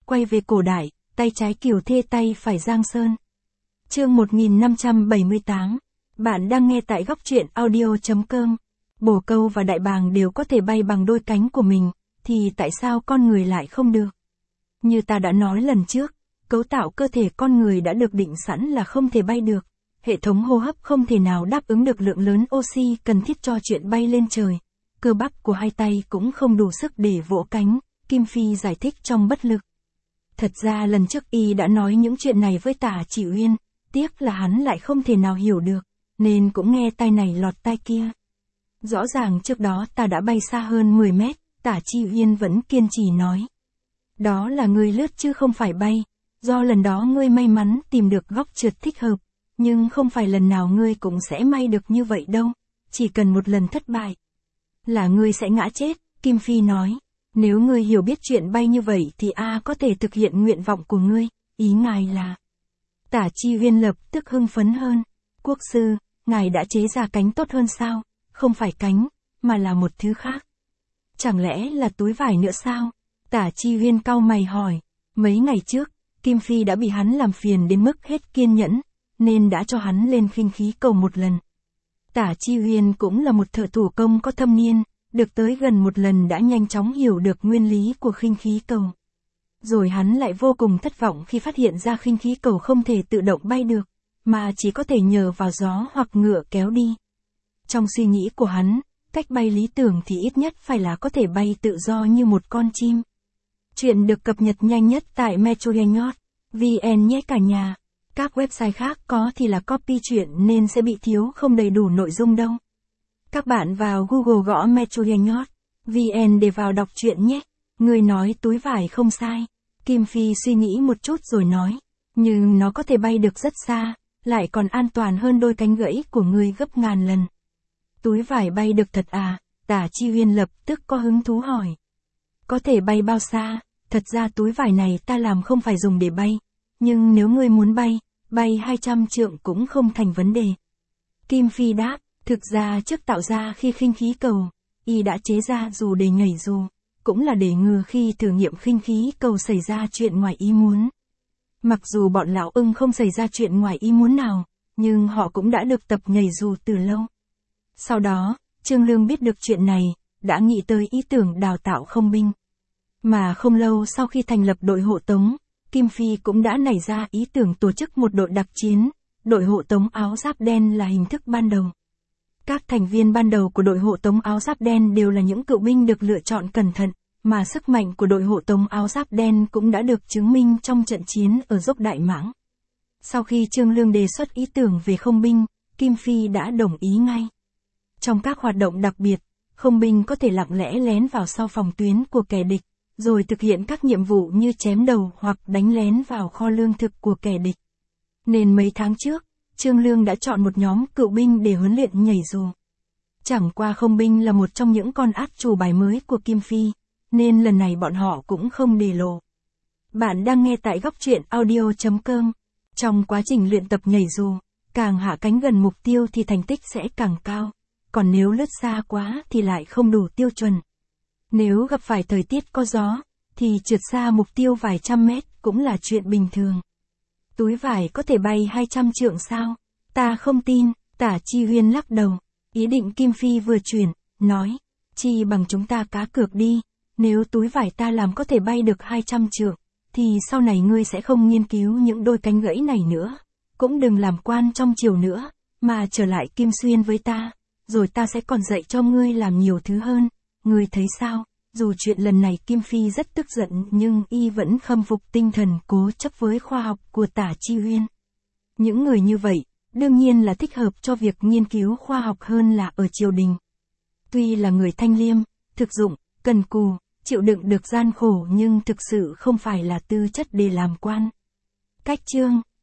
quay về cổ đại, tay trái Kiều Thê tay phải Giang Sơn. Chương 1578. Bạn đang nghe tại góc truyện audio.com. Bồ câu và đại bàng đều có thể bay bằng đôi cánh của mình, thì tại sao con người lại không được? Như ta đã nói lần trước, cấu tạo cơ thể con người đã được định sẵn là không thể bay được. Hệ thống hô hấp không thể nào đáp ứng được lượng lớn oxy cần thiết cho chuyện bay lên trời. Cơ bắp của hai tay cũng không đủ sức để vỗ cánh, Kim Phi giải thích trong bất lực. Thật ra lần trước y đã nói những chuyện này với Tả Chỉ Uyên, tiếc là hắn lại không thể nào hiểu được, nên cũng nghe tai này lọt tai kia. Rõ ràng trước đó ta đã bay xa hơn 10 mét, Tả Chi Uyên vẫn kiên trì nói. Đó là ngươi lướt chứ không phải bay, do lần đó ngươi may mắn tìm được góc trượt thích hợp, nhưng không phải lần nào ngươi cũng sẽ may được như vậy đâu, chỉ cần một lần thất bại là ngươi sẽ ngã chết, Kim Phi nói. Nếu ngươi hiểu biết chuyện bay như vậy thì có thể thực hiện nguyện vọng của ngươi, ý ngài là. Tả Chi Uyên lập tức hưng phấn hơn. Quốc sư, ngài đã chế ra cánh tốt hơn sao? Không phải cánh, mà là một thứ khác. Chẳng lẽ là túi vải nữa sao? Tả Chi Uyên cau mày hỏi. Mấy ngày trước, Kim Phi đã bị hắn làm phiền đến mức hết kiên nhẫn, nên đã cho hắn lên khinh khí cầu một lần. Tả Chi Uyên cũng là một thợ thủ công có thâm niên, được tới gần một lần đã nhanh chóng hiểu được nguyên lý của khinh khí cầu. Rồi hắn lại vô cùng thất vọng khi phát hiện ra khinh khí cầu không thể tự động bay được, mà chỉ có thể nhờ vào gió hoặc ngựa kéo đi. Trong suy nghĩ của hắn, cách bay lý tưởng thì ít nhất phải là có thể bay tự do như một con chim. Chuyện được cập nhật nhanh nhất tại metroyengot.vn nhé cả nhà. Các website khác có thì là copy chuyện nên sẽ bị thiếu không đầy đủ nội dung đâu. Các bạn vào Google gõ metroyengot.vn để vào đọc truyện nhé. Người nói túi vải không sai. Kim Phi suy nghĩ một chút rồi nói. Nhưng nó có thể bay được rất xa, lại còn an toàn hơn đôi cánh gãy của ngươi gấp ngàn lần. Túi vải bay được thật à? Tả Chi Uyên lập tức có hứng thú hỏi. Có thể bay bao xa? Thật ra túi vải này ta làm không phải dùng để bay. Nhưng nếu ngươi muốn bay 200 trượng cũng không thành vấn đề. Kim Phi đáp. Thực ra trước tạo ra khi khinh khí cầu, y đã chế ra dù để nhảy dù, cũng là để ngừa khi thử nghiệm khinh khí cầu xảy ra chuyện ngoài ý muốn. Mặc dù bọn lão ưng không xảy ra chuyện ngoài ý muốn nào, nhưng họ cũng đã được tập nhảy dù từ lâu. Sau đó, Trương Lương biết được chuyện này, đã nghĩ tới ý tưởng đào tạo không binh. Mà không lâu sau khi thành lập đội hộ tống, Kim Phi cũng đã nảy ra ý tưởng tổ chức một đội đặc chiến, đội hộ tống áo giáp đen là hình thức ban đầu. Các thành viên ban đầu của đội hộ tống áo giáp đen đều là những cựu binh được lựa chọn cẩn thận, mà sức mạnh của đội hộ tống áo giáp đen cũng đã được chứng minh trong trận chiến ở dốc Đại Mãng. Sau khi Trương Lương đề xuất ý tưởng về không binh, Kim Phi đã đồng ý ngay. Trong các hoạt động đặc biệt, không binh có thể lặng lẽ lén vào sau phòng tuyến của kẻ địch, rồi thực hiện các nhiệm vụ như chém đầu hoặc đánh lén vào kho lương thực của kẻ địch. Nên mấy tháng trước, Trương Lương đã chọn một nhóm cựu binh để huấn luyện nhảy dù. Chẳng qua không binh là một trong những con át chủ bài mới của Kim Phi, nên lần này bọn họ cũng không để lộ. Bạn đang nghe tại góc truyện audio.com. Trong quá trình luyện tập nhảy dù, càng hạ cánh gần mục tiêu thì thành tích sẽ càng cao, còn nếu lướt xa quá thì lại không đủ tiêu chuẩn. Nếu gặp phải thời tiết có gió, thì trượt xa mục tiêu vài trăm mét cũng là chuyện bình thường. Túi vải có thể bay 200 trượng sao? Ta không tin, Tả Chi Uyên lắc đầu. Ý định Kim Phi vừa chuyển, nói. Chi bằng chúng ta cá cược đi, nếu túi vải ta làm có thể bay được 200 trượng, thì sau này ngươi sẽ không nghiên cứu những đôi cánh gãy này nữa. Cũng đừng làm quan trong triều nữa, mà trở lại Kim Xuyên với ta, rồi ta sẽ còn dạy cho ngươi làm nhiều thứ hơn. Ngươi thấy sao? Dù chuyện lần này Kim Phi rất tức giận nhưng y vẫn khâm phục tinh thần cố chấp với khoa học của Tả Chi Uyên. Những người như vậy, đương nhiên là thích hợp cho việc nghiên cứu khoa học hơn là ở triều đình. Tuy là người thanh liêm, thực dụng, cần cù, chịu đựng được gian khổ nhưng thực sự không phải là tư chất để làm quan. Cách chương